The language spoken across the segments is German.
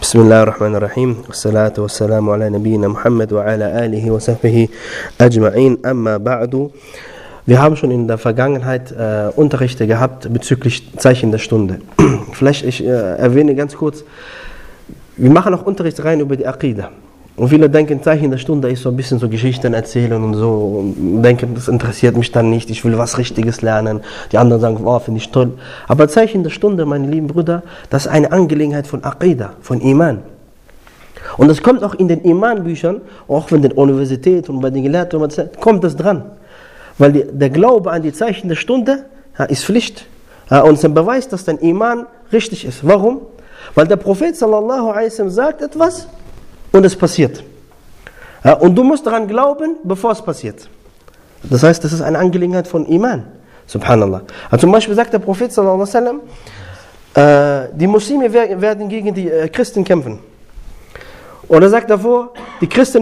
Bismillahirrahmanirrahim. Wassalatu wassalamu ala nabiyyina Muhammad wa ala alihi wa sahbihi ajma'in. Amma ba'du. Wir haben schon in der Vergangenheit Unterrichte gehabt bezüglich Zeichen der Stunde. Vielleicht ich erwähne ganz kurz, wir machen auch Unterricht rein über die Aqida. Und viele denken, Zeichen der Stunde ist so ein bisschen so Geschichten erzählen und so und denken, das interessiert mich dann nicht, ich will was Richtiges lernen. Die anderen sagen, wow, finde ich toll. Aber Zeichen der Stunde, meine lieben Brüder, das ist eine Angelegenheit von Aqida, von Iman. Und das kommt auch in den Iman-Büchern, auch in den Universitäten und bei den Gelehrten, kommt das dran. Weil der Glaube an die Zeichen der Stunde ist Pflicht. Und es ist ein Beweis, dass dein Iman richtig ist. Warum? Weil der Prophet sallallahu alaihi wasallam sagt etwas, und es passiert. Und du musst daran glauben, bevor es passiert. Das heißt, das ist eine Angelegenheit von Iman. Subhanallah. Also zum Beispiel sagt der Prophet sallallahu alaihi wasallam, die Muslime werden gegen die Christen kämpfen. Oder sagt davor, die Christen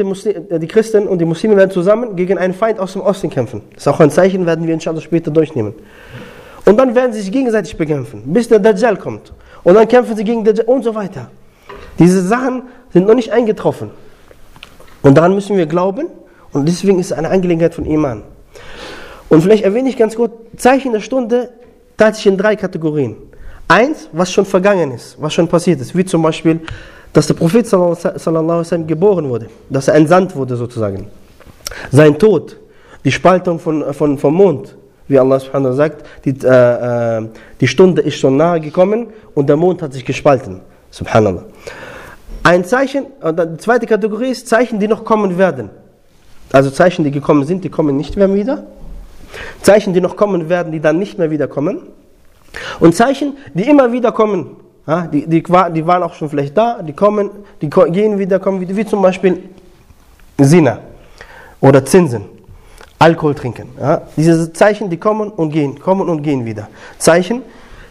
und die Muslime werden zusammen gegen einen Feind aus dem Osten kämpfen. Das ist auch ein Zeichen, werden wir inshallah später durchnehmen. Und dann werden sie sich gegenseitig bekämpfen, bis der Dajjal kommt. Und dann kämpfen sie gegen Dajjal und so weiter. Diese Sachen sind noch nicht eingetroffen. Und daran müssen wir glauben. Und deswegen ist es eine Angelegenheit von Iman. Und vielleicht erwähne ich ganz kurz, Zeichen der Stunde teilt sich in 3 Kategorien. Eins, was schon vergangen ist, was schon passiert ist. Wie zum Beispiel, dass der Prophet sallallahu alaihi wasallam geboren wurde. Dass er entsandt wurde sozusagen. Sein Tod, die Spaltung vom Mond. Wie Allah subhanahu wa sagt, die Stunde ist schon nahe gekommen und der Mond hat sich gespalten. Subhanallah. Ein Zeichen, die zweite Kategorie ist Zeichen, die noch kommen werden. Also Zeichen, die gekommen sind, die kommen nicht mehr wieder. Zeichen, die noch kommen werden, die dann nicht mehr wieder kommen. Und Zeichen, die immer wieder kommen. Ja, die waren auch schon vielleicht da, die kommen, die gehen wieder, kommen wieder. Wie zum Beispiel Zina oder Zinsen, Alkohol trinken. Ja, diese Zeichen, die kommen und gehen wieder. Zeichen,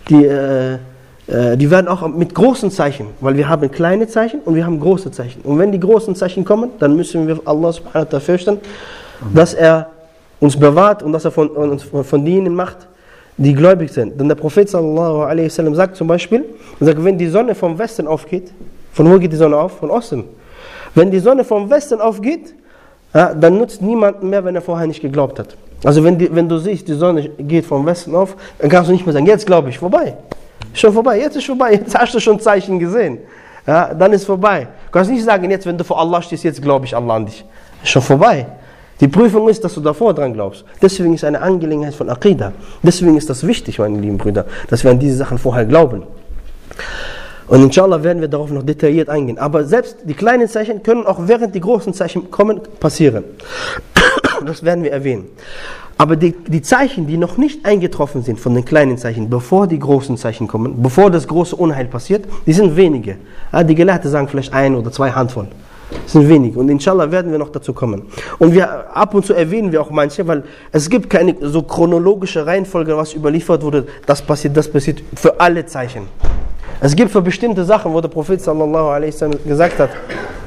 die werden auch mit großen Zeichen, weil wir haben kleine Zeichen und wir haben große Zeichen. Und wenn die großen Zeichen kommen, dann müssen wir Allah subhanahu wa ta'ala fürchten, dass er uns bewahrt und dass er uns von denen macht, die gläubig sind. Denn der Prophet sallallahu alaihi wasallam sagt zum Beispiel, wenn die Sonne vom Westen aufgeht, von wo geht die Sonne auf? Von Osten. Wenn die Sonne vom Westen aufgeht, dann nutzt niemanden mehr, wenn er vorher nicht geglaubt hat. Also wenn du siehst, die Sonne geht vom Westen auf, dann kannst du nicht mehr sagen, jetzt glaube ich, vorbei. Schon vorbei, jetzt ist vorbei, jetzt hast du schon Zeichen gesehen. Ja, dann ist vorbei. Du kannst nicht sagen, jetzt wenn du vor Allah stehst, jetzt glaube ich Allah an dich. Ist schon vorbei. Die Prüfung ist, dass du davor dran glaubst. Deswegen ist eine Angelegenheit von Aqida. Deswegen ist das wichtig, meine lieben Brüder, dass wir an diese Sachen vorher glauben. Und inshallah werden wir darauf noch detailliert eingehen. Aber selbst die kleinen Zeichen können auch während die großen Zeichen kommen, passieren. Das werden wir erwähnen. Aber die Zeichen, die noch nicht eingetroffen sind von den kleinen Zeichen, bevor die großen Zeichen kommen, bevor das große Unheil passiert, die sind wenige. Die Gelehrten sagen vielleicht 1 oder 2 Handvoll. Das sind wenige. Und inshallah werden wir noch dazu kommen. Und ab und zu erwähnen wir auch manche, weil es gibt keine so chronologische Reihenfolge, was überliefert wurde, das passiert für alle Zeichen. Es gibt für bestimmte Sachen, wo der Prophet sallallahu alaihi wasallam gesagt hat,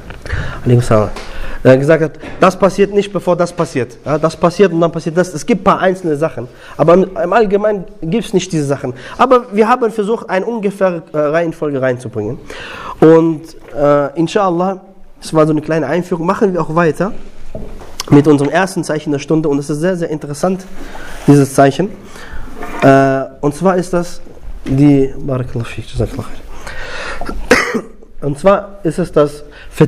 das passiert nicht, bevor das passiert. Ja, das passiert und dann passiert das. Es gibt ein paar einzelne Sachen. Aber im Allgemeinen gibt es nicht diese Sachen. Aber wir haben versucht, eine ungefähre Reihenfolge reinzubringen. Und inshallah, das war so eine kleine Einführung, machen wir auch weiter mit unserem ersten Zeichen der Stunde. Und es ist sehr, sehr interessant, dieses Zeichen. Und zwar ist das das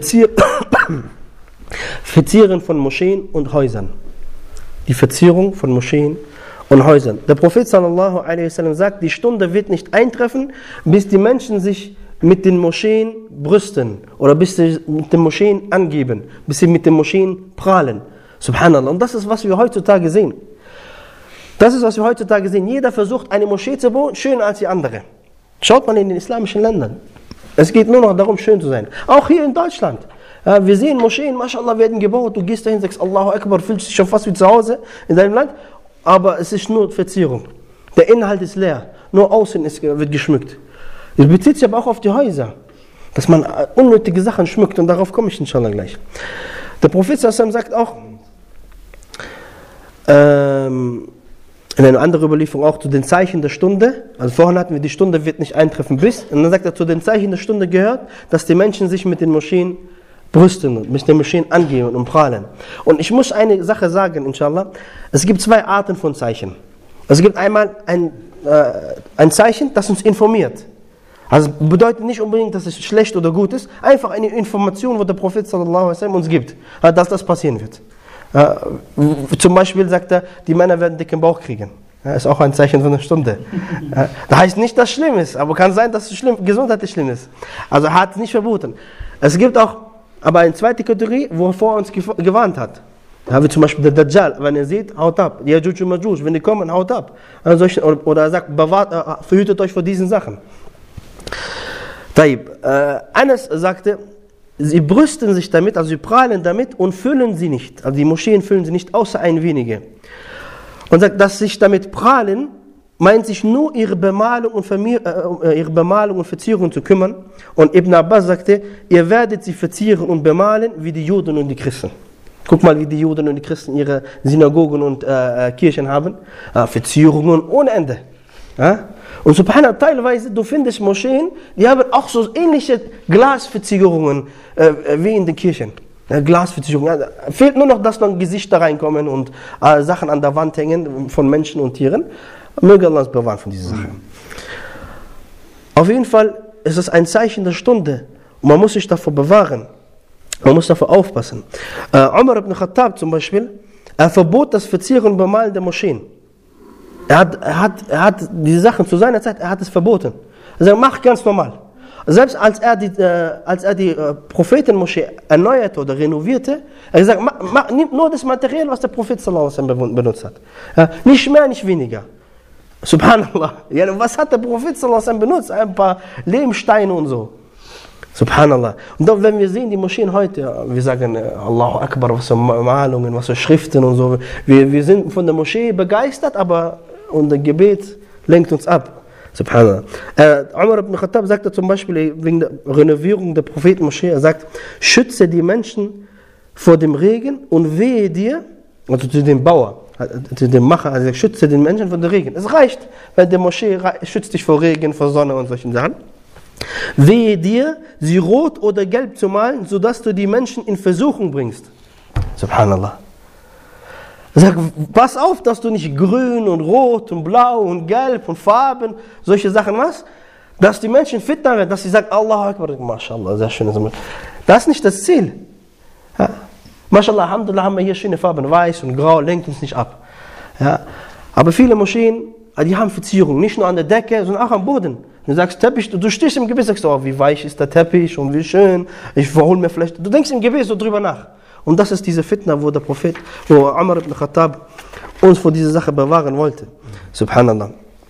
Verzieren von Moscheen und Häusern. Die Verzierung von Moscheen und Häusern. Der Prophet sallallahu alaihi wasallam sagt, die Stunde wird nicht eintreffen, bis die Menschen sich mit den Moscheen brüsten oder bis sie mit den Moscheen angeben, bis sie mit den Moscheen prahlen. Subhanallah. Und das ist, was wir heutzutage sehen. Jeder versucht, eine Moschee zu bauen, schöner als die andere. Schaut mal in den islamischen Ländern. Es geht nur noch darum, schön zu sein. Auch hier in Deutschland. Wir sehen Moscheen, mashallah, werden gebaut. Du gehst dahin, sagst Allahu Akbar, fühlst dich schon fast wie zu Hause in deinem Land. Aber es ist nur Verzierung. Der Inhalt ist leer. Nur außen wird geschmückt. Es bezieht sich aber auch auf die Häuser. Dass man unnötige Sachen schmückt. Und darauf komme ich inshallah gleich. Der Prophet sallallahu alaihi wasallam sagt auch, in einer anderen Überlieferung auch zu den Zeichen der Stunde. Also vorhin hatten wir, die Stunde wird nicht eintreffen bis. Und dann sagt er, zu den Zeichen der Stunde gehört, dass die Menschen sich mit den Moscheen brüsten und mit den Moscheen angehen und prahlen. Und ich muss eine Sache sagen, inshallah. Es gibt zwei Arten von Zeichen. Es gibt einmal ein Zeichen, das uns informiert. Also bedeutet nicht unbedingt, dass es schlecht oder gut ist. Einfach eine Information, wo der Prophet sallallahu alaihi wasallam uns gibt, dass das passieren wird. Zum Beispiel sagt er, die Männer werden dicken Bauch kriegen. Ist auch ein Zeichen von einer Stunde. Das heißt nicht, dass es schlimm ist, aber kann sein, dass es gesundheitlich schlimm ist. Also er hat es nicht verboten. Es gibt auch aber eine zweite Kategorie, wovor er uns gewarnt hat. Wie zum Beispiel der Dajjal, wenn ihr seht, haut ab. Yajuj und Majuj, wenn die kommen, haut ab. Oder er sagt, verhütet euch vor diesen Sachen. Anas sagte, sie brüsten sich damit, also sie prahlen damit und füllen sie nicht. Also die Moscheen füllen sie nicht, außer ein wenige. Und sagt, dass sich damit prahlen, meint sich nur ihre Bemalung und Verzierung zu kümmern. Und Ibn Abbas sagte, ihr werdet sie verzieren und bemalen wie die Juden und die Christen. Guck mal, wie die Juden und die Christen ihre Synagogen und Kirchen haben. Verzierungen ohne Ende. Und subhanallah, teilweise, du findest Moscheen, die haben auch so ähnliche Glasverzierungen wie in den Kirchen. Glasverzierungen. Ja, fehlt nur noch, dass dann Gesichter reinkommen und Sachen an der Wand hängen von Menschen und Tieren. Möge Allah uns bewahren von dieser Sache. Auf jeden Fall ist es ein Zeichen der Stunde. Und man muss sich davor bewahren. Man muss davor aufpassen. Umar ibn Khattab zum Beispiel, er verbot das Verzieren und Bemalen der Moscheen. Er hat diese Sachen zu seiner Zeit, er hat es verboten. Also mach ganz normal. Selbst als er die Prophetenmoschee erneuerte oder renovierte, er hat gesagt, nimm nur das Material, was der Prophet sallallahu alaihi wasallam benutzt hat. Nicht mehr, nicht weniger. Subhanallah. Ja, was hat der Prophet sallallahu alaihi wasallam benutzt? Ein paar Lehmsteine und so. Subhanallah. Und dann, wenn wir sehen, die Moscheen heute, wir sagen, Allahu Akbar, was für Malungen, was für Schriften und so. Wir sind von der Moschee begeistert, aber unser Gebet lenkt uns ab. Subhanallah. Umar ibn Khattab sagte zum Beispiel wegen der Renovierung der Prophetenmoschee, er sagt, schütze die Menschen vor dem Regen und wehe dir, also zu dem Bauer, zu dem Macher, also schütze den Menschen vor dem Regen. Es reicht, wenn die Moschee schützt dich vor Regen, vor Sonne und solchen Sachen. Wehe dir, sie rot oder gelb zu malen, sodass du die Menschen in Versuchung bringst. Subhanallah. Sag, pass auf, dass du nicht grün und rot und blau und gelb und Farben, solche Sachen machst, dass die Menschen fitner werden, dass sie sagen, Allahu Akbar, MashaAllah, sehr schöne Sache. Das ist nicht das Ziel. Ja. MashaAllah, Alhamdulillah, haben wir hier schöne Farben, weiß und grau, lenkt uns nicht ab. Ja. Aber viele Moscheen, die haben Verzierung, nicht nur an der Decke, sondern auch am Boden. Du sagst Teppich, du stehst im Gebet, sagst, oh, wie weich ist der Teppich und wie schön, ich verhole mir vielleicht. Du denkst im Gebet so drüber nach. Und das ist diese Fitna, wo der Prophet, wo Umar ibn Khattab uns vor dieser Sache bewahren wollte. Subhanallah.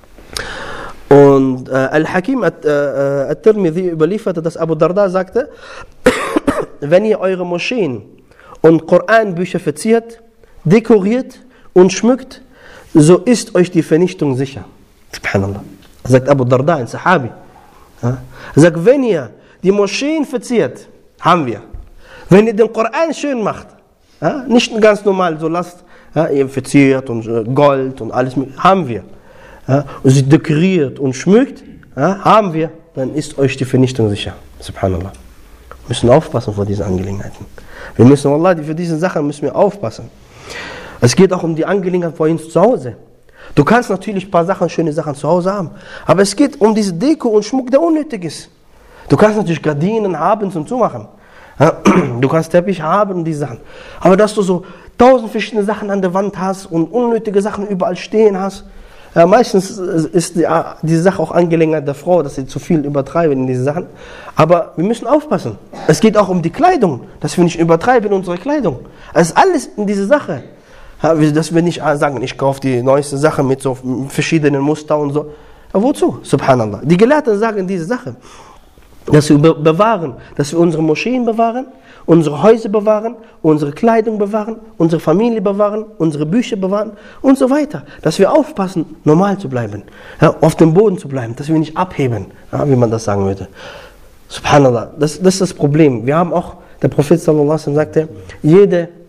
Und Al-Hakim At-Tirmidhi überlieferte, dass Abu Darda sagte, wenn ihr eure Moscheen und Koranbücher verziert, dekoriert und schmückt, so ist euch die Vernichtung sicher. Subhanallah. Sagt Abu Darda, ein Sahabi. Er sagt, wenn ihr die Moscheen verziert, haben wir. Wenn ihr den Koran schön macht, nicht ganz normal so lasst, ihr verziert und Gold und alles, haben wir. Und sie dekoriert und schmückt, haben wir, dann ist euch die Vernichtung sicher. Subhanallah. Wir müssen aufpassen vor diesen Angelegenheiten. Wir müssen, Wallah, für diese Sachen müssen wir aufpassen. Es geht auch um die Angelegenheit bei uns zu Hause. Du kannst natürlich ein paar Sachen, schöne Sachen zu Hause haben, aber es geht um diese Deko und Schmuck, der unnötig ist. Du kannst natürlich Gardinen haben zum Zumachen. Du kannst Teppich haben und diese Sachen. Aber dass du so 1000 verschiedene Sachen an der Wand hast und unnötige Sachen überall stehen hast, meistens ist diese Sache auch Angelegenheit der Frau, dass sie zu viel übertreiben in diese Sachen. Aber wir müssen aufpassen. Es geht auch um die Kleidung, dass wir nicht übertreiben in unserer Kleidung. Es ist alles in diese Sache. Dass wir nicht sagen, ich kaufe die neueste Sache mit so verschiedenen Mustern und so. Aber wozu? Subhanallah. Die Gelehrten sagen diese Sache. Dass wir bewahren, dass wir unsere Moscheen bewahren, unsere Häuser bewahren, unsere Kleidung bewahren, unsere Familie bewahren, unsere Bücher bewahren und so weiter. Dass wir aufpassen, normal zu bleiben, auf dem Boden zu bleiben, dass wir nicht abheben, wie man das sagen würde. Subhanallah, das ist das Problem. Wir haben auch, der Prophet sallallahu alaihi wasallam sagte, jede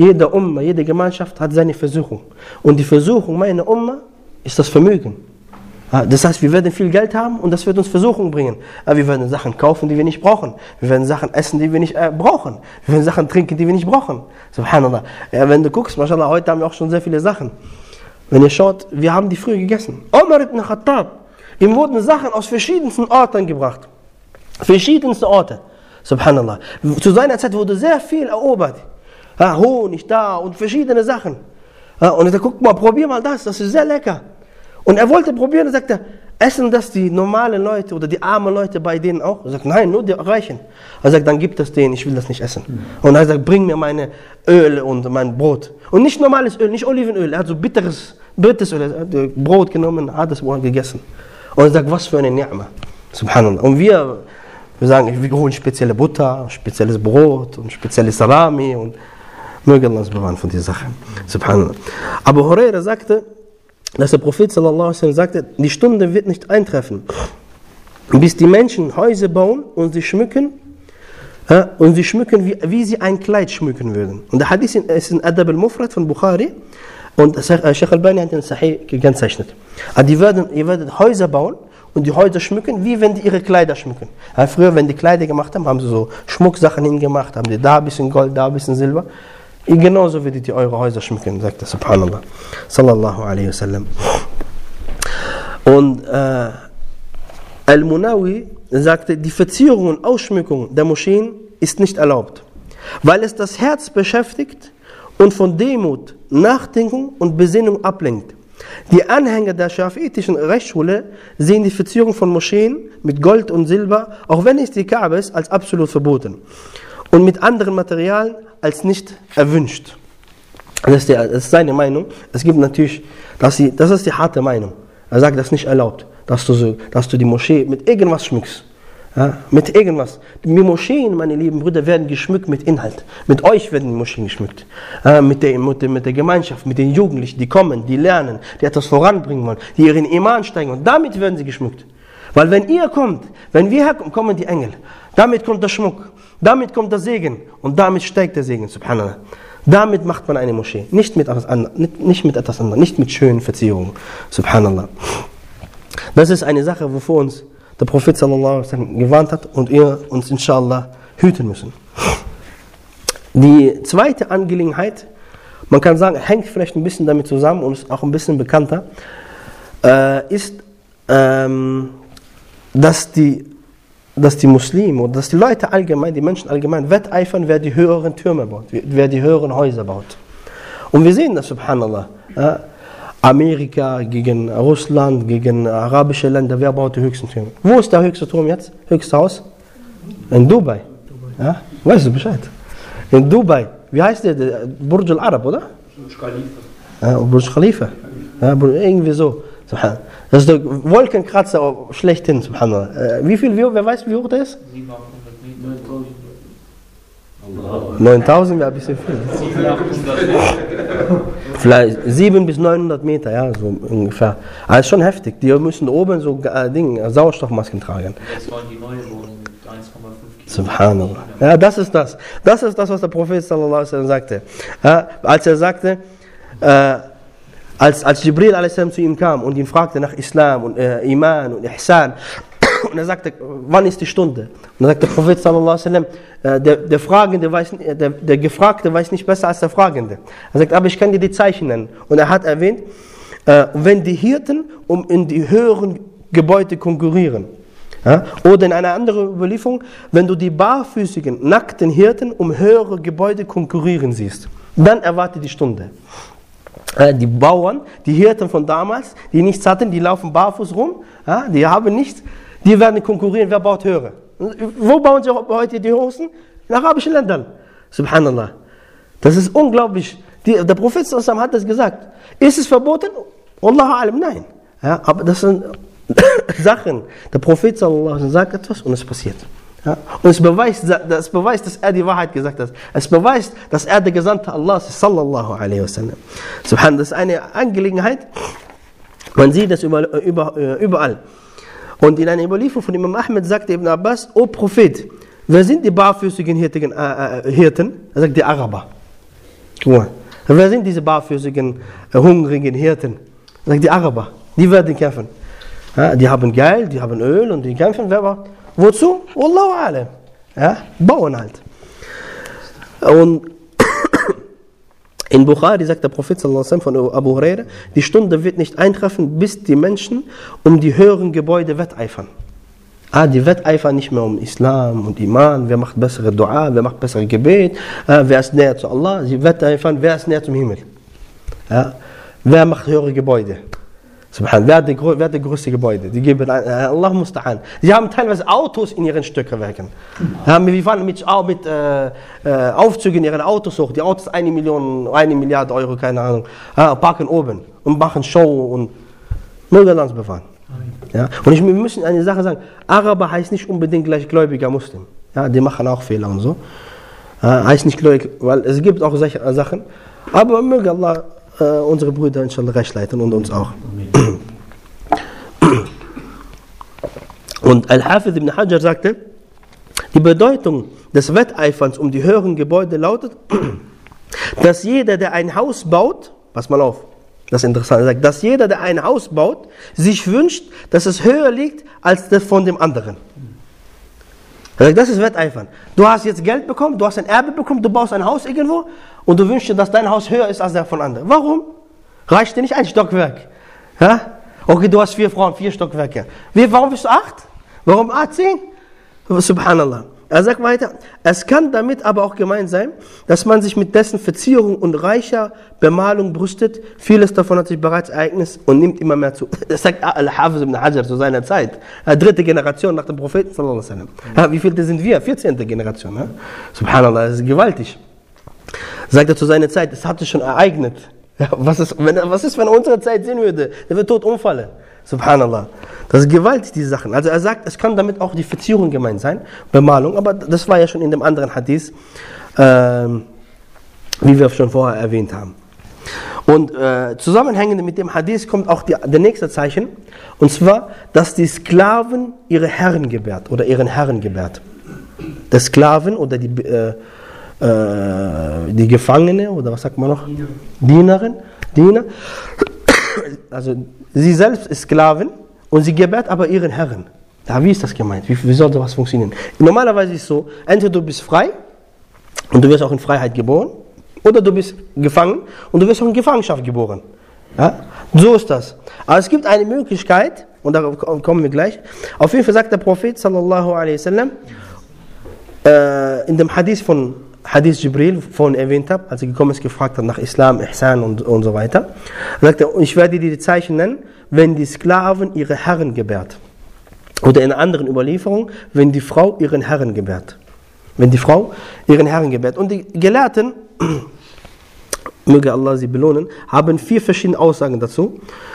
Jede Umma, jede Gemeinschaft hat seine Versuchung. Und die Versuchung meiner Umma ist das Vermögen. Das heißt, wir werden viel Geld haben und das wird uns Versuchung bringen. Aber wir werden Sachen kaufen, die wir nicht brauchen. Wir werden Sachen essen, die wir nicht brauchen. Wir werden Sachen trinken, die wir nicht brauchen. Subhanallah. Ja, wenn du guckst, mashallah, heute haben wir auch schon sehr viele Sachen. Wenn ihr schaut, wir haben die früher gegessen. Umar ibn Khattab, ihm wurden Sachen aus verschiedensten Orten gebracht. Verschiedenste Orte. Subhanallah. Zu seiner Zeit wurde sehr viel erobert. Honig da und verschiedene Sachen. Und er sagt, guck mal, probier mal das ist sehr lecker. Und er wollte probieren, er sagte, essen das die normalen Leute oder die armen Leute bei denen auch? Er sagt, nein, nur die Reichen. Er sagt, dann gib das denen, ich will das nicht essen. Und er sagt, bring mir meine Öl und mein Brot. Und nicht normales Öl, nicht Olivenöl, er hat so bitteres Öl, er hat Brot genommen, hat das gegessen. Und er sagt, was für eine Ni'ma. Subhanallah. Und wir sagen, wir holen spezielle Butter, spezielles Brot und spezielles Salami und möge Allah uns bewahren von dieser Sache. Subhanallah. Abu Huraira sagte, dass der Prophet sallallahu alaihi wasallam sagte, die Stunde wird nicht eintreffen, bis die Menschen Häuser bauen und sie schmücken, wie sie ein Kleid schmücken würden. Und der Hadith ist in Adab al-Mufrad von Bukhari und Sheikh Albani hat den Sahih gekennzeichnet. Ihr werdet Häuser bauen und die Häuser schmücken, wie wenn die ihre Kleider schmücken. Früher, wenn die Kleider gemacht haben, haben sie so Schmucksachen hingemacht, haben die da ein bisschen Gold, da ein bisschen Silber. Genauso werdet ihr eure Häuser schmücken, sagt er, subhanallah, sallallahu alaihi wasallam. Und Al-Munawi sagte, die Verzierung und Ausschmückung der Moscheen ist nicht erlaubt, weil es das Herz beschäftigt und von Demut, Nachdenkung und Besinnung ablenkt. Die Anhänger der schafiitischen Rechtsschule sehen die Verzierung von Moscheen mit Gold und Silber, auch wenn es die Kaaba ist, als absolut verboten. Und mit anderen Materialien als nicht erwünscht. Das ist seine Meinung. Es gibt natürlich, das ist die harte Meinung. Er sagt, das ist nicht erlaubt, dass du die Moschee mit irgendwas schmückst. Ja, mit irgendwas. Die Moscheen, meine lieben Brüder, werden geschmückt mit Inhalt. Mit euch werden die Moscheen geschmückt. Mit der Gemeinschaft, mit den Jugendlichen, die kommen, die lernen, die etwas voranbringen wollen, die ihren Iman steigen. Und damit werden sie geschmückt. Weil wenn ihr kommt, wenn wir herkommen, kommen die Engel. Damit kommt der Schmuck. Damit kommt der Segen und damit steigt der Segen, subhanallah. Damit macht man eine Moschee, nicht mit etwas anderem, nicht mit schönen Verzierungen, subhanallah. Das ist eine Sache, wovor uns der Prophet sallallahu alaihi wasallam gewarnt hat und wir uns inshallah hüten müssen. Die zweite Angelegenheit, man kann sagen, hängt vielleicht ein bisschen damit zusammen und ist auch ein bisschen bekannter, ist, dass die Muslime oder dass die Leute allgemein, die Menschen allgemein wetteifern, wer die höheren Türme baut, wer die höheren Häuser baut. Und wir sehen das, subhanallah. Amerika gegen Russland, gegen arabische Länder, wer baut die höchsten Türme? Wo ist der höchste Turm jetzt? Höchste Haus? In Dubai. Ja? Weißt du Bescheid? In Dubai. Wie heißt der? Burj al-Arab, oder? Burj Khalifa. Burj Khalifa. Ja, irgendwie so. Das ist der Wolkenkratzer schlechthin, subhanallah. Wer weiß, wie hoch der ist? 9000 wäre ein bisschen viel. Vielleicht 700 bis 900 Meter, ja, so ungefähr. Aber ist schon heftig. Die müssen oben so Sauerstoffmasken tragen. Jetzt wollen die neue Wohnung mit 1,5 Kilo. Subhanallah. Ja, das ist das. Das ist das, was der Prophet sallallahu alaihi wasallam sagte. Als er sagte, als Jibril a.s. zu ihm kam und ihn fragte nach Islam und Iman und Ihsan, und er sagte, wann ist die Stunde? Und er sagte der Prophet sallallahu alaihi wasallam, der Gefragte weiß nicht besser als der Fragende. Er sagt, aber ich kann dir die Zeichen nennen. Und er hat erwähnt, wenn die Hirten in die höheren Gebäude konkurrieren. Ja? Oder in einer anderen Überlieferung, wenn du die barfüßigen, nackten Hirten höhere Gebäude konkurrieren siehst, dann erwarte die Stunde. Die Bauern, die Hirten von damals, die nichts hatten, die laufen barfuß rum, ja, die haben nichts, die werden konkurrieren, wer baut höhere. Wo bauen sie heute die höchsten? In arabischen Ländern. Subhanallah. Das ist unglaublich. Der Prophet hat das gesagt. Ist es verboten? Wallahu alam, nein. Ja, aber das sind Sachen. Der Prophet sagt etwas und es passiert. Ja, und es beweist, dass er die Wahrheit gesagt hat. Es beweist, dass er der Gesandte Allahs ist, sallallahu alaihi wasallam. Subhanallah, das ist eine Angelegenheit, man sieht das überall. Und in einer Überlieferung von Imam Ahmed sagte Ibn Abbas, O Prophet, wer sind die barfüßigen Hirten? Er sagt, die Araber. Guck mal, wer sind diese barfüßigen, hungrigen Hirten? Die Araber, die werden kämpfen. Ja, die haben Geld, die haben Öl und die kämpfen. Wozu? Wallahu alam. Ja, bauen halt. Und in Bukhari sagt der Prophet sallallahu alaihi wasallam von Abu Huraira, die Stunde wird nicht eintreffen, bis die Menschen um die höheren Gebäude wetteifern. Die wetteifern nicht mehr um Islam und Iman, wer macht bessere Dua, wer macht bessere Gebet, wer ist näher zu Allah, sie wetteifern, wer ist näher zum Himmel. Ja, wer macht höhere Gebäude? Subhan, wer hat die größte Gebäude? Die geben Allah musta'an. Sie haben teilweise Autos in ihren Stückwerken. Wir fahren mit Aufzügen in ihren Autos hoch. Die Autos 1 Milliarde Euro, keine Ahnung, parken oben und machen Show und möge Allah uns bewahren. Ja? Und wir müssen eine Sache sagen, Araber heißt nicht unbedingt gleich gläubiger Muslim. Ja, die machen auch Fehler und so. Heißt nicht gläubig, weil es gibt auch solche Sachen. Aber möge Allah unsere Brüder inshallah recht leiten und uns auch. Und Al-Hafidh ibn Hajar sagte, die Bedeutung des Wetteiferns um die höheren Gebäude lautet, dass jeder, der ein Haus baut, pass mal auf, das ist interessant, er sagt, dass jeder, der ein Haus baut, sich wünscht, dass es höher liegt als das von dem anderen. Er sagt, das ist Wetteifern. Du hast jetzt Geld bekommen, du hast ein Erbe bekommen, du baust ein Haus irgendwo und du wünschst dir, dass dein Haus höher ist als der von anderen. Warum? Reicht dir nicht ein Stockwerk? Ja? Okay, du hast 4 Frauen, 4 Stockwerke. Warum bist du 8? Warum 10? Subhanallah. Er sagt weiter, es kann damit aber auch gemeint sein, dass man sich mit dessen Verzierung und reicher Bemalung brüstet. Vieles davon hat sich bereits ereignet und nimmt immer mehr zu. Das sagt Al-Hafidh ibn Hajar zu seiner Zeit. 3. Generation nach dem Propheten sallallahu alaihi wasallam. Wie viele sind wir? 14. Generation. Ja? Subhanallah, das ist gewaltig. Sagt er zu seiner Zeit, es hat sich schon ereignet. Ja, was ist, wenn er unsere Zeit sehen würde? Der wird tot umfallen. Subhanallah. Das ist gewaltig, diese Sachen. Also er sagt, es kann damit auch die Verzierung gemeint sein, Bemalung, aber das war ja schon in dem anderen Hadith, wie wir schon vorher erwähnt haben. Und zusammenhängend mit dem Hadith kommt auch der nächste Zeichen, und zwar, dass die Sklaven ihre Herren gebärt oder ihren Herren gebärt. Der Sklaven oder die Gefangene, oder was sagt man noch? Diener. Also sie selbst ist Sklavin und sie gebärt aber ihren Herren. Ja, wie ist das gemeint? Wie soll sowas funktionieren? Normalerweise ist es so, entweder du bist frei und du wirst auch in Freiheit geboren, oder du bist gefangen und du wirst auch in Gefangenschaft geboren. Ja? So ist das. Aber es gibt eine Möglichkeit, und darauf kommen wir gleich. Auf jeden Fall sagt der Prophet sallallahu alaihi wasallam in dem Hadith Jibril vorhin erwähnt habe, als er gekommen ist, gefragt hat nach Islam, Ihsan und so weiter. Er sagte, ich werde dir die Zeichen nennen, wenn die Sklaven ihre Herren gebärt. Oder in einer anderen Überlieferung, wenn die Frau ihren Herren gebärt. Wenn die Frau ihren Herren gebärt. Und die Gelehrten, möge Allah sie belohnen, haben 4 verschiedene Aussagen dazu.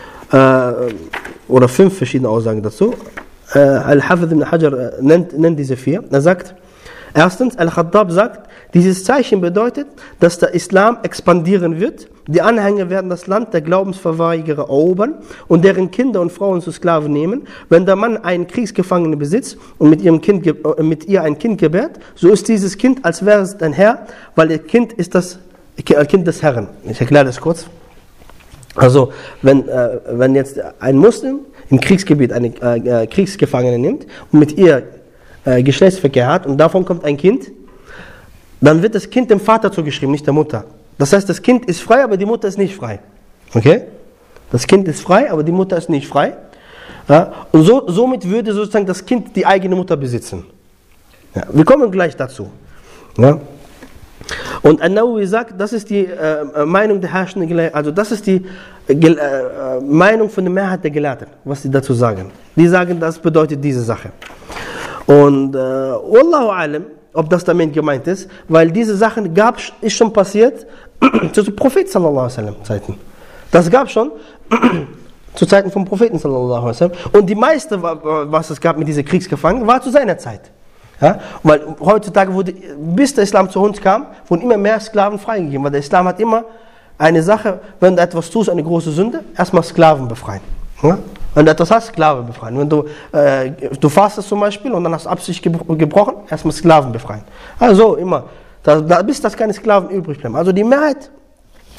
Oder 5 verschiedene Aussagen dazu. Al-Hafidh ibn Hajar nennt diese 4. Er sagt, erstens, Al-Khattab sagt, dieses Zeichen bedeutet, dass der Islam expandieren wird. Die Anhänger werden das Land der Glaubensverweigerer erobern und deren Kinder und Frauen zu Sklaven nehmen. Wenn der Mann einen Kriegsgefangenen besitzt und mit ihr ein Kind gebärt, so ist dieses Kind, als wäre es ein Herr, weil ihr Kind ist das Kind des Herrn. Ich erkläre das kurz. Also, wenn jetzt ein Muslim im Kriegsgebiet eine Kriegsgefangene nimmt und mit ihr Geschlechtsverkehr hat und davon kommt ein Kind, dann wird das Kind dem Vater zugeschrieben, nicht der Mutter. Das heißt, das Kind ist frei, aber die Mutter ist nicht frei. Okay? Das Kind ist frei, aber die Mutter ist nicht frei. Ja? Und somit würde sozusagen das Kind die eigene Mutter besitzen. Ja? Wir kommen gleich dazu. Ja? Und An-Nawawi sagt, das ist die Meinung der herrschenden Gelehrten, also das ist die Meinung von der Mehrheit der Gelehrten, was sie dazu sagen. Die sagen, das bedeutet diese Sache. Und Wallahu alam, ob das damit gemeint ist, weil diese Sachen ist schon passiert zu Prophet sallallahu alaihi wasallam Zeiten. Das gab schon zu Zeiten vom Propheten sallallahu alaihi wasallam. Und die meiste, was es gab mit diesen Kriegsgefangenen, war zu seiner Zeit. Ja? Weil heutzutage bis der Islam zu uns kam, wurden immer mehr Sklaven freigegeben. Weil der Islam hat immer eine Sache, wenn du etwas tust, eine große Sünde, erstmal Sklaven befreien. Ja? Wenn du etwas hast, Sklave befreien. Wenn du fastest zum Beispiel und dann hast du Absicht gebrochen, erstmal Sklaven befreien. Also immer, bis das keine Sklaven übrig bleiben. Also die Mehrheit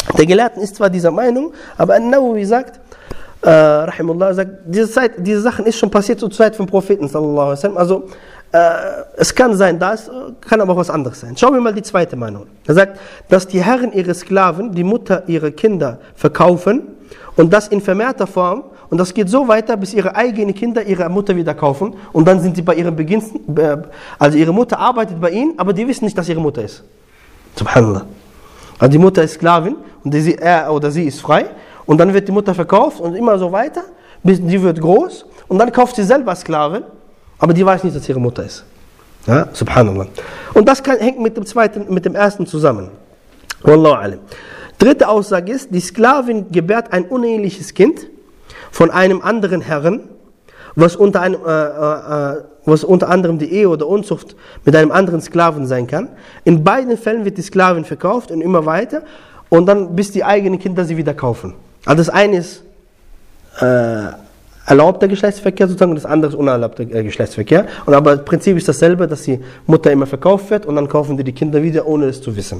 Der Gelehrten ist zwar dieser Meinung, aber An-Nawawi sagt, Rahimullah, sagt, diese Sachen ist schon passiert zur Zeit vom Propheten, sallallahu alaihi wasallam. Also, es kann sein, das kann aber auch was anderes sein. Schauen wir mal die zweite Meinung. Er sagt, dass die Herren ihre Sklaven, die Mutter ihre Kinder verkaufen und das in vermehrter Form und das geht so weiter, bis ihre eigenen Kinder ihre Mutter wieder kaufen und dann sind sie bei ihren Beginsten, also ihre Mutter arbeitet bei ihnen, aber die wissen nicht, dass ihre Mutter ist. Subhanallah. Also die Mutter ist Sklavin und er oder sie ist frei und dann wird die Mutter verkauft und immer so weiter, bis die wird groß und dann kauft sie selber Sklavin. Aber die weiß nicht, dass ihre Mutter ist. Ja, subhanallah. Und das hängt mit dem ersten zusammen. Wallahu alim. Dritte Aussage ist, die Sklavin gebärt ein uneheliches Kind von einem anderen Herren, was unter anderem die Ehe oder Unzucht mit einem anderen Sklaven sein kann. In beiden Fällen wird die Sklavin verkauft und immer weiter und dann bis die eigenen Kinder sie wieder kaufen. Also das eine ist erlaubter Geschlechtsverkehr sozusagen und das andere ist unerlaubter Geschlechtsverkehr. Und aber das Prinzip ist dasselbe, dass die Mutter immer verkauft wird und dann kaufen die Kinder wieder, ohne es zu wissen.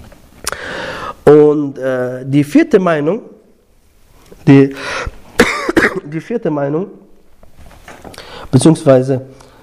Und die vierte Meinung, beziehungsweise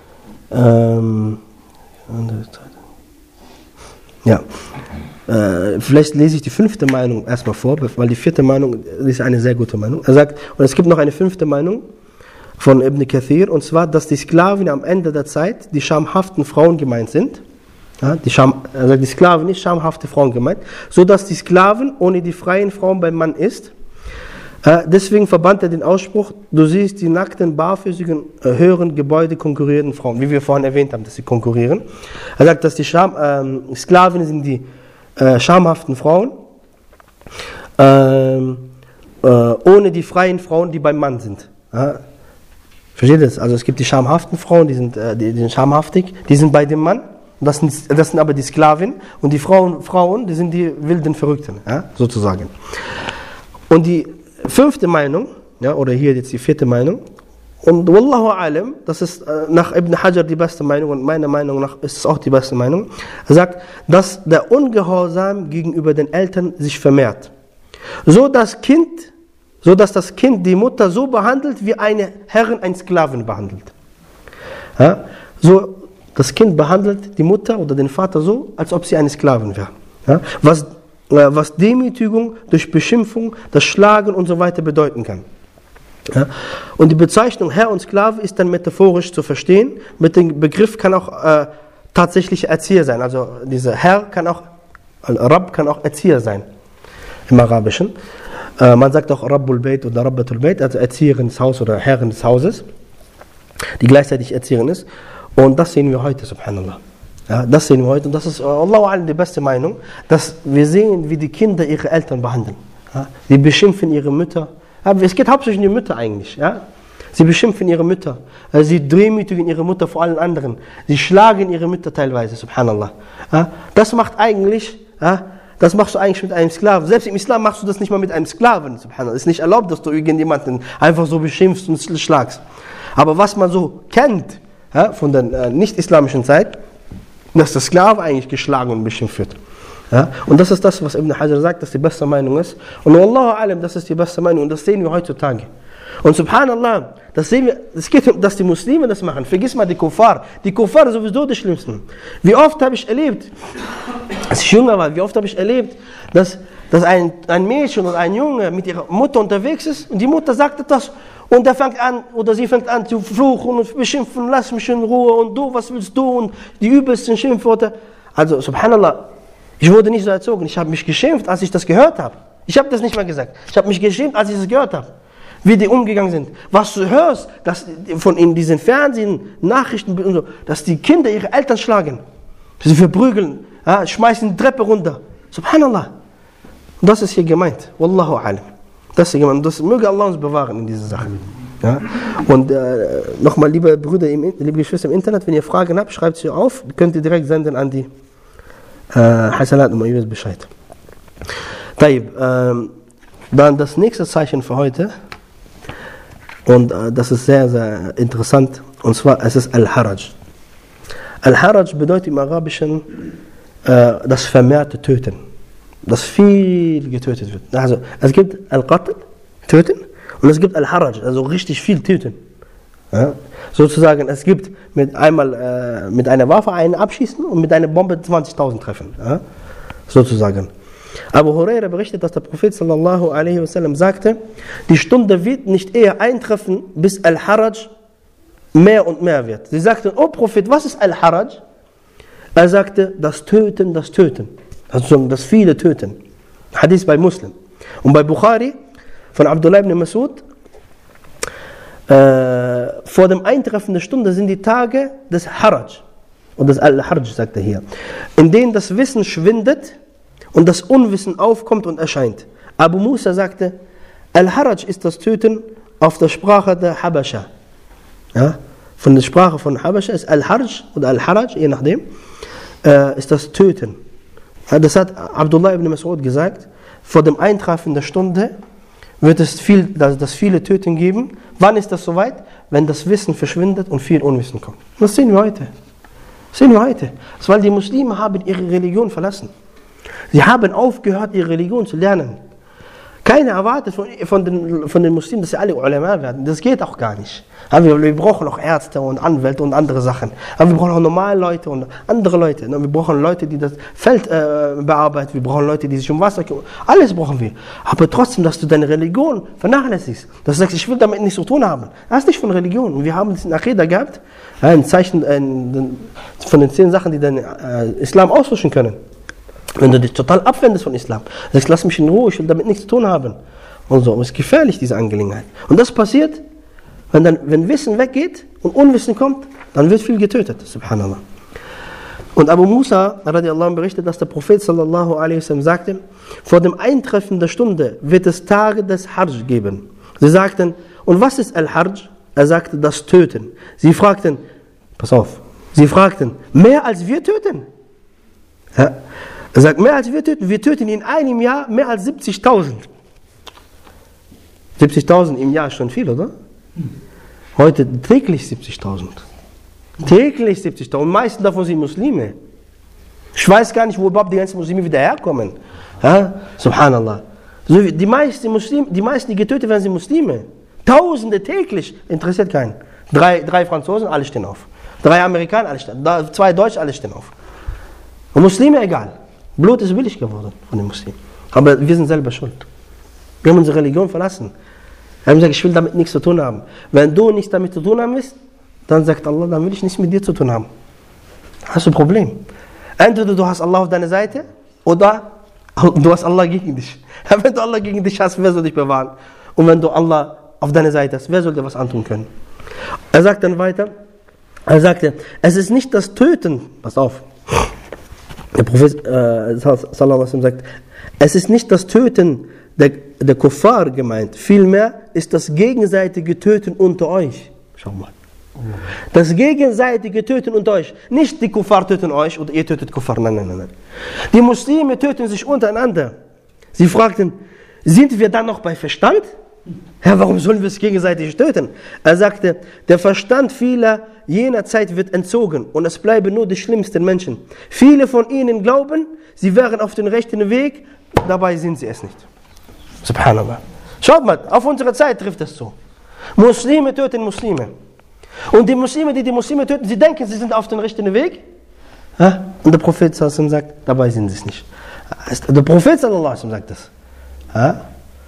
vielleicht lese ich die fünfte Meinung erstmal vor, weil die vierte Meinung ist eine sehr gute Meinung. Er sagt, und es gibt noch eine fünfte Meinung von Ibn Kathir, und zwar, dass die Sklaven am Ende der Zeit die schamhaften Frauen gemeint sind. Ja, die Sklaven nicht schamhafte Frauen gemeint, so dass die Sklaven ohne die freien Frauen beim Mann ist. Deswegen verband er den Ausspruch, du siehst die nackten, barfüßigen, höheren Gebäude konkurrierenden Frauen, wie wir vorhin erwähnt haben, dass sie konkurrieren. Er sagt, dass die Sklaven sind die schamhaften Frauen, ohne die freien Frauen, die beim Mann sind. Ja? Versteht ihr das? Also es gibt die schamhaften Frauen, die sind schamhaftig, die sind bei dem Mann. Das sind aber die Sklaven und die Frauen, die sind die wilden Verrückten, ja? Sozusagen. Und die fünfte Meinung, ja, oder hier jetzt die vierte Meinung, und Wallahu alam, das ist nach Ibn Hajar die beste Meinung und meiner Meinung nach ist es auch die beste Meinung, er sagt, dass der Ungehorsam gegenüber den Eltern sich vermehrt, so dass das Kind die Mutter so behandelt, wie eine Herrin einen Sklaven behandelt. Ja? So, das Kind behandelt die Mutter oder den Vater so, als ob sie eine Sklavin wäre. Ja? Was Demütigung durch Beschimpfung, das Schlagen und so weiter bedeuten kann. Ja? Und die Bezeichnung Herr und Sklave ist dann metaphorisch zu verstehen. Mit dem Begriff kann auch tatsächlich Erzieher sein. Also dieser Herr kann auch, Rabb kann auch Erzieher sein im Arabischen. Man sagt auch Rabbul Bayt oder Rabbatul Bayt, also Erzieherin des Hauses oder Herrin des Hauses, die gleichzeitig Erzieherin ist. Und das sehen wir heute, subhanallah. Ja, das sehen wir heute und das ist Allahu a'lam die beste Meinung, dass wir sehen, wie die Kinder ihre Eltern behandeln. Ja, sie beschimpfen ihre Mütter. Ja, es geht hauptsächlich um die Mütter eigentlich. Ja. Sie beschimpfen ihre Mütter. Sie demütigen ihre Mutter vor allen anderen. Sie schlagen ihre Mütter teilweise, subhanallah. Ja, das machst du eigentlich mit einem Sklaven. Selbst im Islam machst du das nicht mal mit einem Sklaven, subhanallah. Es ist nicht erlaubt, dass du irgendjemanden einfach so beschimpfst und schlagst. Aber was man so kennt, ja, von der nicht-islamischen Zeit, dass der Sklave eigentlich geschlagen und beschimpft wird. Ja? Und das ist das, was Ibn Hajar sagt, dass die beste Meinung ist. Und Wallahu alam, das ist die beste Meinung. Und das sehen wir heutzutage. Und subhanallah, das sehen wir, es geht um, dass die Muslime das machen. Vergiss mal die Kuffar. Die Kuffar sind sowieso die Schlimmsten. Wie oft habe ich erlebt, als ich jünger war, dass ein Mädchen oder ein Junge mit ihrer Mutter unterwegs ist und die Mutter sagt etwas und sie fängt an zu fluchen und beschimpfen, lass mich in Ruhe und du, was willst du und die übelsten Schimpfworte. Also subhanallah, ich wurde nicht so erzogen. Ich habe mich geschimpft, als ich das gehört habe. Ich habe das nicht mal gesagt. Ich habe mich geschimpft, als ich das gehört habe. Wie die umgegangen sind. Was du hörst, dass in diesen Fernsehen, Nachrichten und so, dass die Kinder ihre Eltern schlagen. Sie verprügeln, ja, schmeißen die Treppe runter. Subhanallah. Und das ist hier gemeint. Wallahu alam. Das ist hier gemeint. Das möge Allah uns bewahren in dieser Sache. Ja? Und nochmal, liebe Brüder, liebe Geschwister im Internet, wenn ihr Fragen habt, schreibt sie auf. Könnt ihr direkt senden an die Hasanat-Nummer, ihr wisst Bescheid. Dann das nächste Zeichen für heute. Und das ist sehr, sehr interessant. Und zwar, es ist Al-Haraj. Al-Haraj bedeutet im Arabischen das vermehrte Töten. dass viel getötet wird. Also es gibt Al-Qatl, töten, und es gibt Al-Haraj, also richtig viel töten. Ja? Sozusagen, es gibt mit einer Waffe einen abschießen und mit einer Bombe 20.000 treffen. Ja? Sozusagen. Abu Huraira berichtet, dass der Prophet sallallahu alaihi wasallam sagte, die Stunde wird nicht eher eintreffen, bis Al-Haraj mehr und mehr wird. Sie sagten, oh Prophet, was ist Al-Haraj? Er sagte, das Töten, das Töten. Also das viele Töten. Hadith bei Muslim. Und bei Bukhari von Abdullah ibn Mas'ud, vor dem Eintreffen der Stunde sind die Tage des Haraj. Und das Al-Haraj sagt er hier. In denen das Wissen schwindet und das Unwissen aufkommt und erscheint. Abu Musa sagte, Al-Haraj ist das Töten auf der Sprache der Habascha. Ja? Von der Sprache von Habascha ist Al-Harj oder Al-Haraj, je nachdem, ist das Töten. Das hat Abdullah ibn Mas'ud gesagt, vor dem Eintreffen der Stunde wird es viele Töten geben. Wann ist das soweit? Wenn das Wissen verschwindet und viel Unwissen kommt. Das sehen wir heute. Das ist, weil die Muslime haben ihre Religion verlassen. Sie haben aufgehört, ihre Religion zu lernen. Keiner erwartet von den Muslimen, dass sie alle Ulama werden. Das geht auch gar nicht. Aber wir brauchen auch Ärzte und Anwälte und andere Sachen. Aber wir brauchen auch normale Leute und andere Leute. Wir brauchen Leute, die das Feld bearbeiten. Wir brauchen Leute, die sich um Wasser kümmern. Alles brauchen wir. Aber trotzdem, dass du deine Religion vernachlässigst. Dass du sagst, ich will damit nichts zu tun haben. Das ist nicht von Religion. Und wir haben es in Aqidah gehabt. Ein Zeichen von den 10 Sachen, die den Islam auslöschen können. Wenn du dich total abwendest von Islam, sagst, lass mich in Ruhe, ich will damit nichts zu tun haben. Und so, es ist gefährlich, diese Angelegenheit. Und das passiert, wenn Wissen weggeht und Unwissen kommt, dann wird viel getötet, subhanallah. Und Abu Musa radiallahu anh berichtet, dass der Prophet sallallahu alaihi wasallam sagte, vor dem Eintreffen der Stunde wird es Tage des Harj geben. Sie sagten, und was ist Al-Harj? Er sagte, das Töten. Sie fragten, mehr als wir töten? Ja. Er sagt, mehr als wir töten in einem Jahr mehr als 70.000. 70.000 im Jahr ist schon viel, oder? Heute täglich 70.000. Täglich 70.000. Und meisten davon sind Muslime. Ich weiß gar nicht, wo überhaupt die ganzen Muslime wieder herkommen. Ja? Subhanallah. So, die meisten, die getötet werden, sind Muslime. Tausende täglich. Interessiert keinen. 3 Franzosen, alle stehen auf. 3 Amerikaner, alle stehen auf. 2 Deutsche, alle stehen auf. Und Muslime egal. Blut ist billig geworden von den Muslimen. Aber wir sind selber schuld. Wir haben unsere Religion verlassen. Wir haben gesagt, ich will damit nichts zu tun haben. Wenn du nichts damit zu tun haben willst, dann sagt Allah, dann will ich nichts mit dir zu tun haben. Hast du ein Problem. Entweder du hast Allah auf deiner Seite oder du hast Allah gegen dich. Wenn du Allah gegen dich hast, wer soll dich bewahren? Und wenn du Allah auf deiner Seite hast, wer soll dir was antun können? Er sagt dann weiter, es ist nicht das Töten, pass auf, der Prophet sallallahu alaihi wasallam sagt, es ist nicht das Töten der Kuffar gemeint, vielmehr ist das gegenseitige Töten unter euch. Schau mal. Das gegenseitige Töten unter euch. Nicht die Kuffar töten euch oder ihr tötet Kuffar. Nein. Die Muslime töten sich untereinander. Sie fragten, sind wir dann noch bei Verstand? Ja, warum sollen wir es gegenseitig töten? Er sagte, der Verstand vieler jener Zeit wird entzogen und es bleiben nur die schlimmsten Menschen. Viele von ihnen glauben, sie wären auf dem rechten Weg, dabei sind sie es nicht. Subhanallah. Schaut mal, auf unsere Zeit trifft es so. Muslime töten Muslime. Und die Muslime töten, sie denken, sie sind auf dem rechten Weg. Ja? Und der Prophet sallallahu alaihi wasallam sagt, dabei sind sie es nicht. Der Prophet sallallahu alaihi wasallam sagt das. Ja?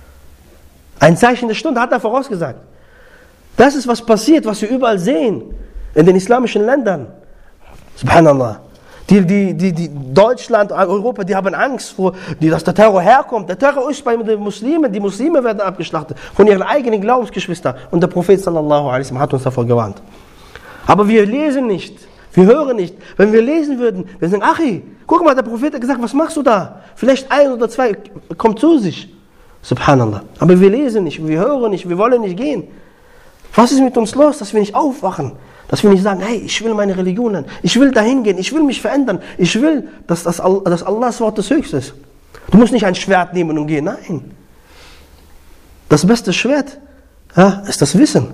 Ein Zeichen der Stunde hat er vorausgesagt. Das ist was passiert, was wir überall sehen. In den islamischen Ländern. Subhanallah. Die Deutschland, Europa, die haben Angst vor, dass der Terror herkommt. Der Terror ist bei den Muslimen. Die Muslime werden abgeschlachtet von ihren eigenen Glaubensgeschwistern. Und der Prophet sallallahu alaihi wasallam hat uns davor gewarnt. Aber wir lesen nicht. Wir hören nicht. Wenn wir lesen würden, wir sagen, Achi, guck mal, der Prophet hat gesagt, was machst du da? Vielleicht 1 oder 2 kommt zu sich. Subhanallah. Aber wir lesen nicht, wir hören nicht, wir wollen nicht gehen. Was ist mit uns los, dass wir nicht aufwachen? Dass wir nicht sagen, hey, ich will meine Religion lernen, ich will dahin gehen, ich will mich verändern, ich will, dass Allahs Wort das Höchste ist. Du musst nicht ein Schwert nehmen und gehen, nein. Das beste Schwert ist das Wissen.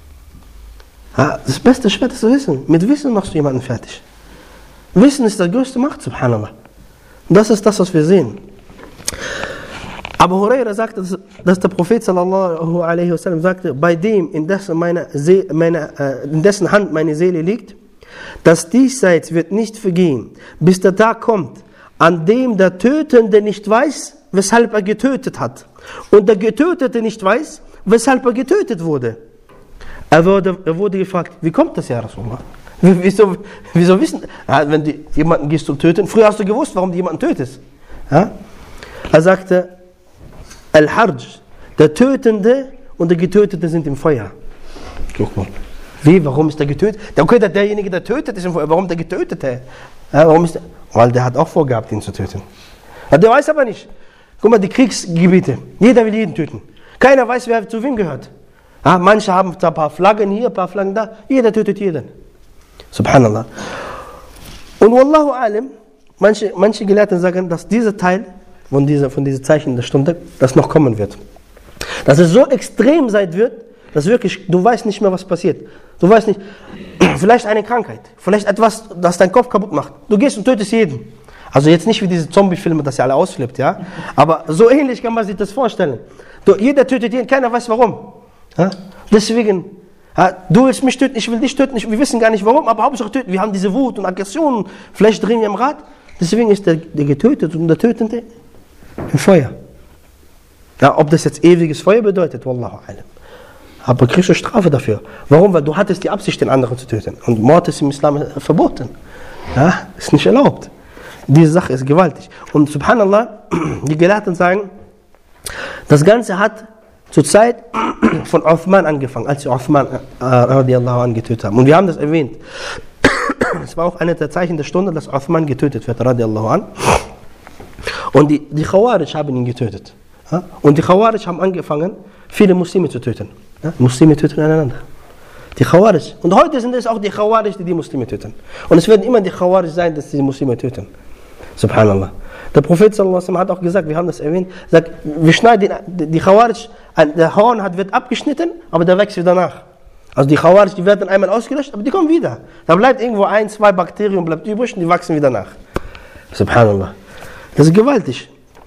Das beste Schwert ist das Wissen. Mit Wissen machst du jemanden fertig. Wissen ist die größte Macht, subhanallah. Und das ist das, was wir sehen. Abu Huraira sagte, dass der Prophet sallallahu alaihi wasallam sagte, bei dem, in dessen Hand meine Seele liegt, das Diesseits wird nicht vergehen, bis der Tag kommt, an dem der Tötende nicht weiß, weshalb er getötet hat, und der Getötete nicht weiß, weshalb er getötet wurde. Er wurde gefragt, wie kommt das, ja Rasulullah? Wieso wissen, wenn du jemanden gehst zum Töten, früher hast du gewusst, warum du jemanden tötest. Ja? Er sagte, Al-Harj, der Tötende und der Getötete sind im Feuer. Guck mal. Wie, warum ist der getötet? Okay, derjenige, der tötet, ist im Feuer. Warum der Getötete? Ja, warum ist der? Weil der hat auch vorgehabt, ihn zu töten. Ja, der weiß aber nicht. Guck mal, die Kriegsgebiete. Jeder will jeden töten. Keiner weiß, wer zu wem gehört. Ja, manche haben ein paar Flaggen hier, ein paar Flaggen da. Jeder tötet jeden. Subhanallah. Und Wallahu alim, manche Gelehrten sagen, dass dieser Teil von dieser Zeichen der Stunde, das noch kommen wird. Dass es so extrem sein wird, dass wirklich, du weißt nicht mehr, was passiert. Du weißt nicht, vielleicht eine Krankheit, vielleicht etwas, das deinen Kopf kaputt macht. Du gehst und tötest jeden. Also jetzt nicht wie diese Zombie-Filme, dass ihr alle ausflippt, ja. Aber so ähnlich kann man sich das vorstellen. Jeder tötet jeden, keiner weiß warum. Ja? Deswegen, ja, du willst mich töten, ich will dich töten, wir wissen gar nicht warum, aber Hauptsache töten. Wir haben diese Wut und Aggression, vielleicht drehen wir im Rad. Deswegen ist der Getötete und der Tötende im Feuer. Ja, ob das jetzt ewiges Feuer bedeutet, Wallahu alam. Aber kriegst du Strafe dafür. Warum? Weil du hattest die Absicht, den anderen zu töten. Und Mord ist im Islam verboten. Ja, ist nicht erlaubt. Diese Sache ist gewaltig. Und subhanallah, die Gelehrten sagen, das Ganze hat zur Zeit von Uthman angefangen, als sie Uthman radiallahu anh getötet haben. Und wir haben das erwähnt. Es war auch eine der Zeichen der Stunde, dass Uthman getötet wird, radiallahu anh. Und die Khawarij haben ihn getötet. Ja? Und die Khawarij haben angefangen, viele Muslime zu töten. Ja? Muslime töten einander. Die Khawarij. Und heute sind es auch die Khawarij, die Muslime töten. Und es werden immer die Khawarij sein, dass die Muslime töten. Subhanallah. Der Prophet sallallahu alaihi wasallam hat auch gesagt, wir haben das erwähnt, sagt, wir schneiden die Khawarij, der Horn wird abgeschnitten, aber der wächst wieder nach. Also die Khawarij, die werden einmal ausgelöscht, aber die kommen wieder. Da bleibt irgendwo 1, 2 Bakterien bleibt übrig und die wachsen wieder nach. Subhanallah. Das ist gewaltig.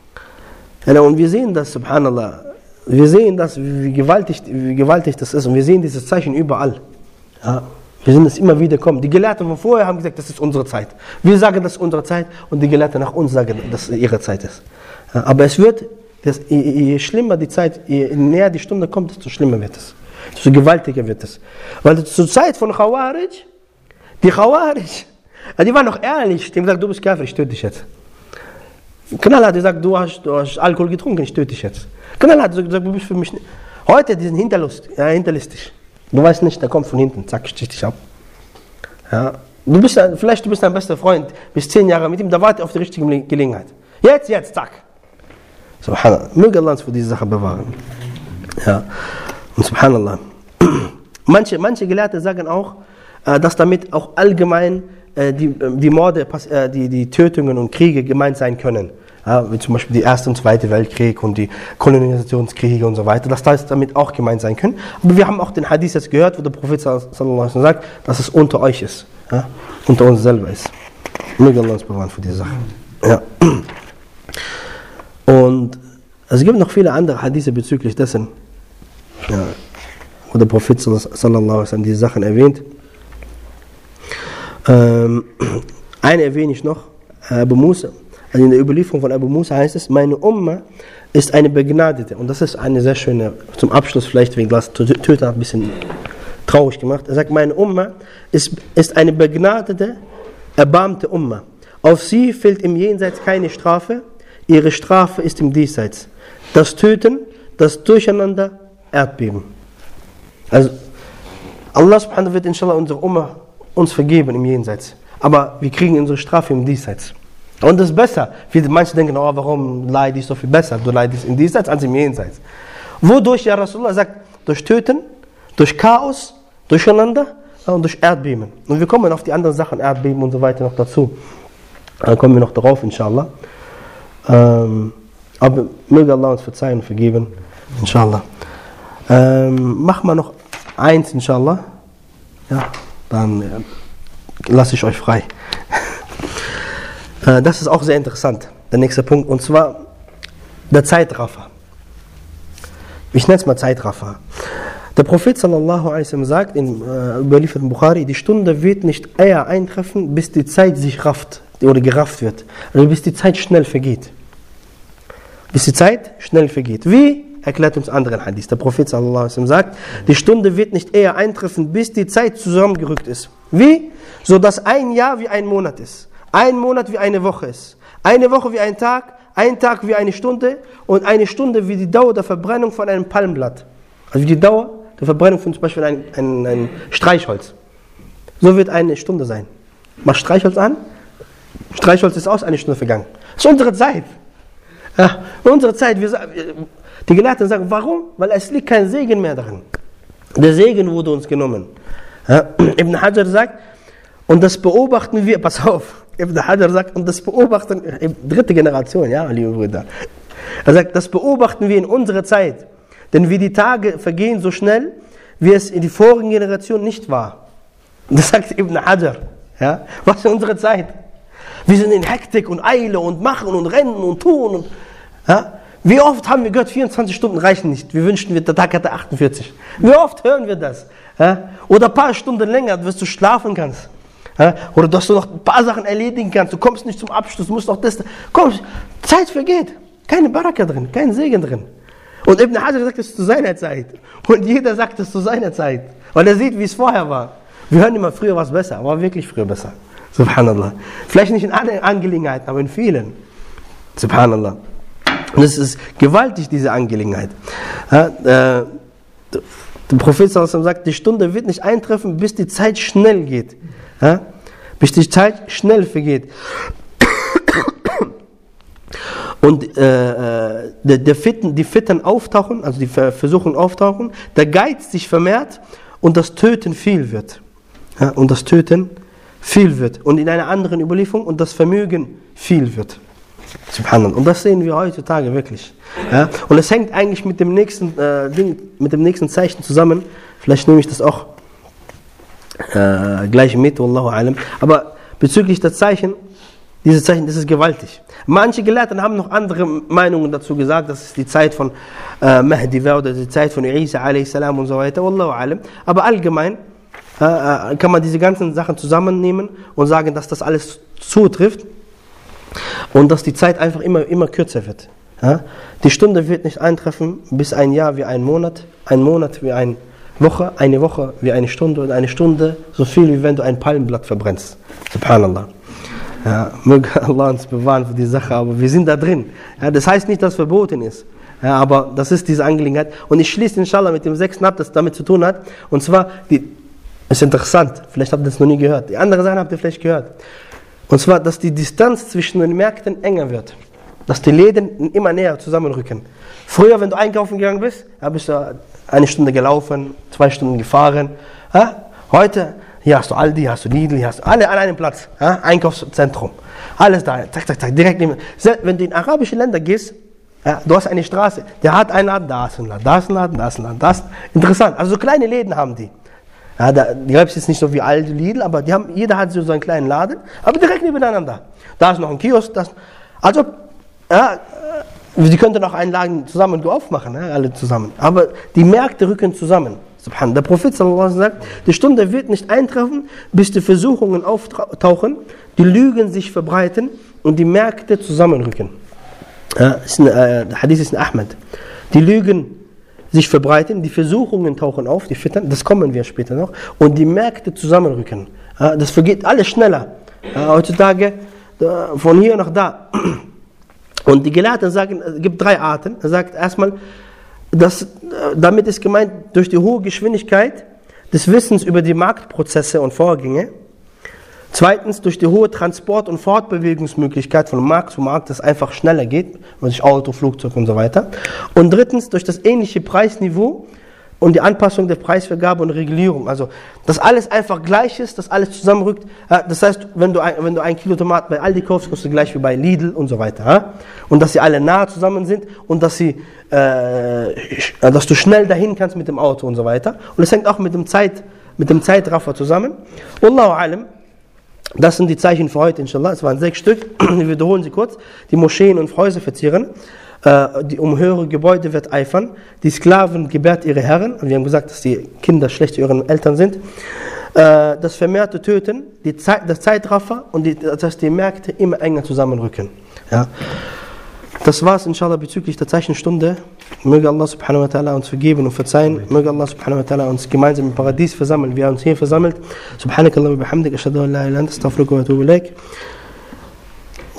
Und wir sehen das, subhanallah, wir sehen das, wie gewaltig das ist. Und wir sehen dieses Zeichen überall. Ja, wir sehen es immer wieder kommen. Die Gelehrten von vorher haben gesagt, das ist unsere Zeit. Wir sagen, das ist unsere Zeit und die Gelehrten nach uns sagen, dass es ihre Zeit ist. Ja, aber es wird, je schlimmer die Zeit, je näher die Stunde kommt, desto schlimmer wird es. Desto gewaltiger wird es. Weil zur Zeit von Khawarij, die waren noch ehrlich. Die haben gesagt, du bist Kafir, ich töte dich jetzt. Knall hat gesagt, du hast Alkohol getrunken, ich töte dich jetzt. Knall hat gesagt, du bist für mich nicht. Heute, die sind hinterlistig. Du weißt nicht, der kommt von hinten, zack, stich dich ab. Ja. Du bist dein bester Freund, bist 10 Jahre mit ihm, da wartet auf die richtige Gelegenheit. Jetzt, zack. Subhanallah. Möge Allah uns für diese Sache bewahren. Ja. Und subhanallah. Manche Gelehrte sagen auch, dass damit auch allgemein die Morde, die Tötungen und Kriege gemeint sein können. Ja, wie zum Beispiel der Erste und Zweite Weltkrieg und die Kolonisationskriege und so weiter, dass das damit auch gemeint sein können. Aber wir haben auch den Hadith jetzt gehört, wo der Prophet sallallahu alaihi wasallam sagt, dass es unter euch ist, ja, unter uns selber ist. Möge Allah uns bewahren für diese Sache. Ja. Und es gibt noch viele andere Hadithe bezüglich dessen, ja, wo der Prophet sallallahu alaihi wasallam diese Sachen erwähnt. Eine erwähne ich noch, Abu Musa. Also in der Überlieferung von Abu Musa heißt es, meine Umma ist eine Begnadete. Und das ist eine sehr schöne, zum Abschluss vielleicht wegen das Töten ein bisschen traurig gemacht. Er sagt, meine Umma ist eine begnadete, erbarmte Umma. Auf sie fällt im Jenseits keine Strafe, ihre Strafe ist im Diesseits. Das Töten, das Durcheinander, Erdbeben. Also Allah subhanahu wird inshallah unsere Umma uns vergeben im Jenseits. Aber wir kriegen unsere Strafe im Diesseits. Und das ist besser. Manche denken, oh, warum leide ich so viel besser? Du leidest im Diesseits als im Jenseits. Wodurch, ja Rasulullah sagt, durch Töten, durch Chaos, durcheinander und durch Erdbeben. Und wir kommen auf die anderen Sachen, Erdbeben und so weiter noch dazu. Dann kommen wir noch darauf, inshallah. Aber möge Allah uns verzeihen und vergeben, inshallah. Machen wir noch eins, inshallah. Ja, dann lasse ich euch frei. Das ist auch sehr interessant, der nächste Punkt. Und zwar der Zeitraffer. Ich nenne es mal Zeitraffer. Der Prophet sallallahu alaihi wasallam sagt im überlieferten Bukhari, die Stunde wird nicht eher eintreffen, bis die Zeit sich rafft oder gerafft wird. Also bis die Zeit schnell vergeht. Bis die Zeit schnell vergeht. Wie? Erklärt uns anderen Hadith. Der Prophet sallallahu alaihi wasallam sagt, die Stunde wird nicht eher eintreffen, bis die Zeit zusammengerückt ist. Wie? So dass ein Jahr wie ein Monat ist. Ein Monat wie eine Woche ist. Eine Woche wie ein Tag wie eine Stunde und eine Stunde wie die Dauer der Verbrennung von einem Palmblatt. Also wie die Dauer der Verbrennung von zum Beispiel ein Streichholz. So wird eine Stunde sein. Mach Streichholz an, Streichholz ist aus, eine Stunde vergangen. Das ist unsere Zeit. Ja, unsere Zeit. Die Gelehrten sagen, warum? Weil es liegt kein Segen mehr darin. Der Segen wurde uns genommen. Ja, Ibn Hajar sagt, und das beobachten wir, pass auf, Ibn Hajar sagt, und das beobachten, dritte Generation, ja, liebe Brüder. Er sagt, das beobachten wir in unserer Zeit. Denn wie die Tage vergehen so schnell, wie es in die vorigen Generationen nicht war. Das sagt Ibn Hajar. Ja? Was in unserer Zeit? Wir sind in Hektik und Eile und machen und rennen und tun. Und, ja? Wie oft haben wir gehört, 24 Stunden reichen nicht. Wir wünschen, der Tag hätte 48. Wie oft hören wir das? Ja? Oder ein paar Stunden länger, dass du schlafen kannst. Ja? Oder dass du noch ein paar Sachen erledigen kannst. Du kommst nicht zum Abschluss, du musst noch das. Komm, Zeit vergeht. Keine Baraka drin, kein Segen drin. Und Ibn Hajar sagt es zu seiner Zeit. Und jeder sagt es zu seiner Zeit. Weil er sieht, wie es vorher war. Wir hören immer, früher war es besser. War wirklich früher besser. Subhanallah. Vielleicht nicht in allen Angelegenheiten, aber in vielen. Subhanallah. Und es ist gewaltig, diese Angelegenheit. Ja, der Prophet sagt, die Stunde wird nicht eintreffen, bis die Zeit schnell geht. Ja? Bis die Zeit schnell vergeht. Und die Fitten auftauchen, also die Versuchungen auftauchen, der Geiz sich vermehrt und das Töten viel wird. Ja, und das Töten viel wird. Und in einer anderen Überlieferung, und das Vermögen viel wird. Subhanallah. Und das sehen wir heutzutage wirklich. Ja, und es hängt eigentlich mit dem nächsten mit dem nächsten Zeichen zusammen. Vielleicht nehme ich das auch gleich mit, Wallahu alam. Aber bezüglich der Zeichen, dieses Zeichen, das ist gewaltig. Manche Gelehrten haben noch andere Meinungen dazu gesagt, dass es die Zeit von Mahdi wäre oder die Zeit von Isa a.s. und so weiter. Wallahu alam. Aber allgemein kann man diese ganzen Sachen zusammennehmen und sagen, dass das alles zutrifft und dass die Zeit einfach immer kürzer wird. Ja? Die Stunde wird nicht eintreffen, bis ein Jahr wie ein Monat wie eine Woche wie eine Stunde und eine Stunde so viel, wie wenn du ein Palmenblatt verbrennst. Subhanallah. Ja, möge Allah uns bewahren für die Sache, aber wir sind da drin. Ja, das heißt nicht, dass es verboten ist. Ja, aber das ist diese Angelegenheit. Und ich schließe inshallah mit dem 6. Ab, das damit zu tun hat. Und zwar, ist interessant, vielleicht habt ihr das noch nie gehört. Die andere Sache habt ihr vielleicht gehört. Und zwar, dass die Distanz zwischen den Märkten enger wird. Dass die Läden immer näher zusammenrücken. Früher, wenn du einkaufen gegangen bist, bist du eine Stunde gelaufen, 2 Stunden gefahren. Ja? Heute, hier hast du Aldi, hier hast du Lidl, hier hast du alle an einem Platz. Ja? Einkaufszentrum. Alles da, zack, zack, zack, direkt neben. Wenn du in arabische Länder gehst, ja, du hast eine Straße, der hat einen Laden, da ist ein Laden, da ist ein Laden, da ist ein Laden, da ist. Interessant, also so kleine Läden haben die. Ja, die gibt es jetzt nicht so wie Aldi, Lidl, aber jeder hat so einen kleinen Laden, aber direkt nebeneinander. Da ist noch ein Kiosk, also, ja, die könnten auch einen Laden zusammen aufmachen, ja, alle zusammen. Aber die Märkte rücken zusammen. Der Prophet sallallahu alaihi wasallam sagt, die Stunde wird nicht eintreffen, bis die Versuchungen auftauchen, die Lügen sich verbreiten und die Märkte zusammenrücken. Ja, der Hadith ist in Ahmed. Die Lügen sich verbreiten, die Versuchungen tauchen auf, die Fitten, das kommen wir später noch, und die Märkte zusammenrücken. Ja, das vergeht alles schneller. Ja, heutzutage von hier nach da. Und die Gelehrten sagen, es gibt 3 Arten. Er sagt erstmal, damit ist gemeint, durch die hohe Geschwindigkeit des Wissens über die Marktprozesse und Vorgänge. Zweitens, durch die hohe Transport- und Fortbewegungsmöglichkeit von Markt zu Markt, das einfach schneller geht, durch Auto, Flugzeug und so weiter. Und drittens, durch das ähnliche Preisniveau und die Anpassung der Preisvergabe und Regulierung. Also, dass alles einfach gleich ist, dass alles zusammenrückt. Das heißt, wenn du 1 Kilo Tomaten bei Aldi kaufst, kostet gleich wie bei Lidl und so weiter. Und dass sie alle nah zusammen sind und dass du schnell dahin kannst mit dem Auto und so weiter. Und es hängt auch mit dem Zeitraffer zusammen. Wallahu alam. Das sind die Zeichen für heute, inshallah. Es waren 6 Stück. Wir wiederholen sie kurz. Die Moscheen und Häuser verzieren. um höhere Gebäude wird eifern. Die Sklaven gebärt ihre Herren. Und wir haben gesagt, dass die Kinder schlecht zu ihren Eltern sind. Das vermehrte Töten, das Zeitraffer und dass die Märkte immer enger zusammenrücken. Ja. Das war's inshallah bezüglich der Zeichenstunde. Möge Allah subhanahu wa ta'ala uns vergeben und verzeihen. Möge Allah subhanahu wa ta'ala uns gemeinsam im Paradies versammeln, wie er uns hier versammelt. Subhanakallah wa bihamdik, ashhadu an la ilaha illa anta, astaghfiruka wa atubu ilaik.